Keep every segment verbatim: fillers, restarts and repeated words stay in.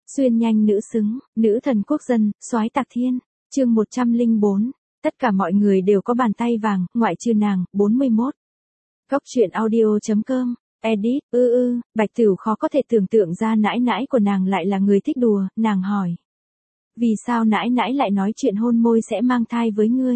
Xuyên nhanh nữ xứng, nữ thần quốc dân, soái tạc thiên. Chương một trăm lẻ bốn. Tất cả mọi người đều có bàn tay vàng, ngoại trừ nàng. bốn mươi mốt. Góc truyện audio chấm com. Edit, ư ư, Bạch Tửu khó có thể tưởng tượng ra nãi nãi của nàng lại là người thích đùa, nàng hỏi. Vì sao nãi nãi lại nói chuyện hôn môi sẽ mang thai với ngươi?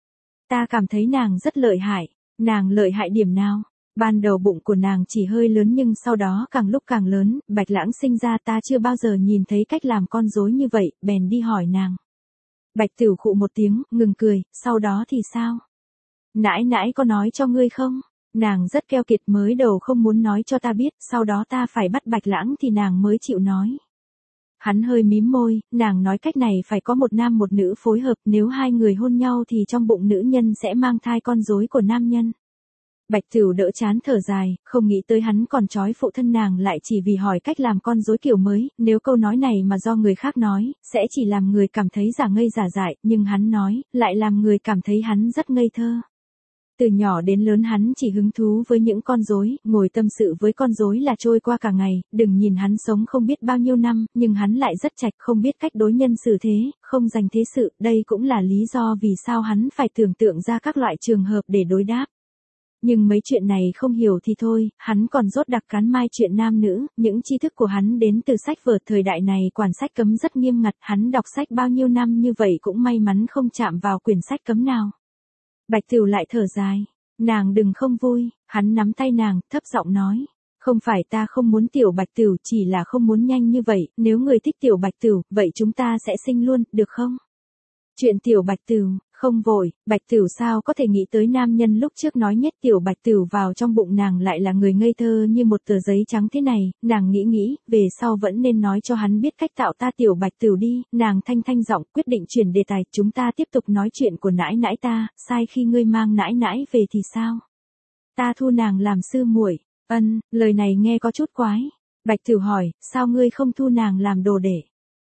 Ta cảm thấy nàng rất lợi hại. Nàng lợi hại điểm nào? Ban đầu bụng của nàng chỉ hơi lớn nhưng sau đó càng lúc càng lớn, Bạch Lãng sinh ra ta chưa bao giờ nhìn thấy cách làm con rối như vậy, bèn đi hỏi nàng. Bạch Tửu khụ một tiếng, ngừng cười, sau đó thì sao? Nãi nãi có nói cho ngươi không? Nàng rất keo kiệt, mới đầu không muốn nói cho ta biết, sau đó ta phải bắt Bạch Lãng thì nàng mới chịu nói. Hắn hơi mím môi, nàng nói cách này phải có một nam một nữ phối hợp, nếu hai người hôn nhau thì trong bụng nữ nhân sẽ mang thai con rối của nam nhân. Bạch Tửu đỡ chán thở dài, không nghĩ tới hắn còn trói phụ thân nàng lại chỉ vì hỏi cách làm con rối kiểu mới, nếu câu nói này mà do người khác nói, sẽ chỉ làm người cảm thấy giả ngây giả dại, nhưng hắn nói, lại làm người cảm thấy hắn rất ngây thơ. Từ nhỏ đến lớn hắn chỉ hứng thú với những con rối, ngồi tâm sự với con rối là trôi qua cả ngày, đừng nhìn hắn sống không biết bao nhiêu năm, nhưng hắn lại rất trạch, không biết cách đối nhân xử thế, không dành thế sự, đây cũng là lý do vì sao hắn phải tưởng tượng ra các loại trường hợp để đối đáp. Nhưng mấy chuyện này không hiểu thì thôi, hắn còn rốt đặc cán mai chuyện nam nữ, những tri thức của hắn đến từ sách vở, thời đại này quản sách cấm rất nghiêm ngặt, hắn đọc sách bao nhiêu năm như vậy cũng may mắn không chạm vào quyển sách cấm nào. Bạch Tửu lại thở dài, nàng đừng không vui, hắn nắm tay nàng, thấp giọng nói, không phải ta không muốn tiểu Bạch Tửu, chỉ là không muốn nhanh như vậy, nếu người thích tiểu Bạch Tửu, vậy chúng ta sẽ sinh luôn, được không? Chuyện tiểu Bạch Tửu, không vội, Bạch Tửu sao có thể nghĩ tới nam nhân lúc trước nói nhét tiểu Bạch Tửu vào trong bụng nàng lại là người ngây thơ như một tờ giấy trắng thế này, nàng nghĩ nghĩ, về sau vẫn nên nói cho hắn biết cách tạo ta tiểu Bạch Tửu đi, nàng thanh thanh giọng quyết định chuyển đề tài, chúng ta tiếp tục nói chuyện của nãi nãi ta, sai khi ngươi mang nãi nãi về thì sao? Ta thu nàng làm sư muội. Ân, lời này nghe có chút quái. Bạch Tửu hỏi, sao ngươi không thu nàng làm đồ đệ?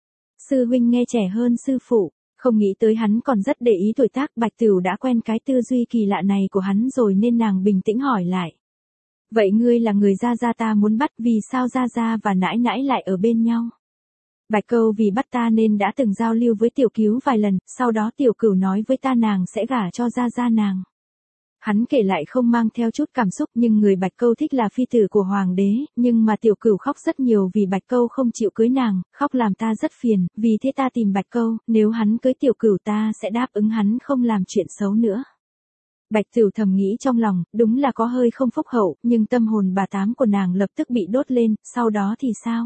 Sư huynh nghe trẻ hơn sư phụ. Không nghĩ tới hắn còn rất để ý tuổi tác, Bạch Tửu đã quen cái tư duy kỳ lạ này của hắn rồi nên nàng bình tĩnh hỏi lại. Vậy ngươi là người Gia Gia ta muốn bắt, vì sao Gia Gia và nãi nãi lại ở bên nhau? Bạch Câu vì bắt ta nên đã từng giao lưu với Tiểu Cứu vài lần, sau đó Tiểu Cửu nói với ta nàng sẽ gả cho Gia Gia nàng. Hắn kể lại không mang theo chút cảm xúc, nhưng người Bạch Câu thích là phi tử của hoàng đế, nhưng mà Tiểu Cửu khóc rất nhiều vì Bạch Câu không chịu cưới nàng, khóc làm ta rất phiền, vì thế ta tìm Bạch Câu, nếu hắn cưới Tiểu Cửu ta sẽ đáp ứng hắn không làm chuyện xấu nữa. Bạch Tửu thầm nghĩ trong lòng, đúng là có hơi không phúc hậu, nhưng tâm hồn bà tám của nàng lập tức bị đốt lên, sau đó thì sao?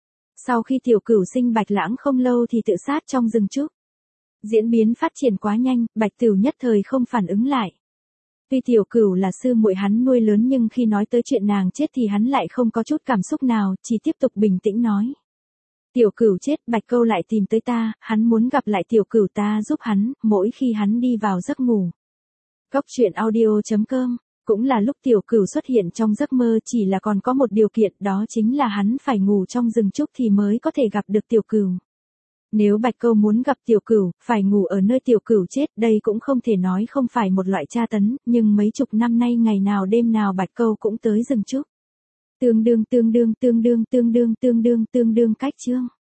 Sau khi Tiểu Cửu sinh Bạch Lãng không lâu thì tự sát trong rừng trúc. Diễn biến phát triển quá nhanh, Bạch Tửu nhất thời không phản ứng lại. Tuy Tiểu Cửu là sư muội hắn nuôi lớn nhưng khi nói tới chuyện nàng chết thì hắn lại không có chút cảm xúc nào, chỉ tiếp tục bình tĩnh nói. Tiểu Cửu chết, Bạch Câu lại tìm tới ta, hắn muốn gặp lại Tiểu Cửu ta giúp hắn, mỗi khi hắn đi vào giấc ngủ. Góc truyện audio chấm com, cũng là lúc Tiểu Cửu xuất hiện trong giấc mơ, chỉ là còn có một điều kiện, đó chính là hắn phải ngủ trong rừng trúc thì mới có thể gặp được Tiểu Cửu. Nếu Bạch Câu muốn gặp Tiểu Cửu, phải ngủ ở nơi Tiểu Cửu chết, đây cũng không thể nói không phải một loại tra tấn, nhưng mấy chục năm nay ngày nào đêm nào Bạch Câu cũng tới rừng trúc. Tương đương tương đương tương đương tương đương tương đương tương đương cách chương.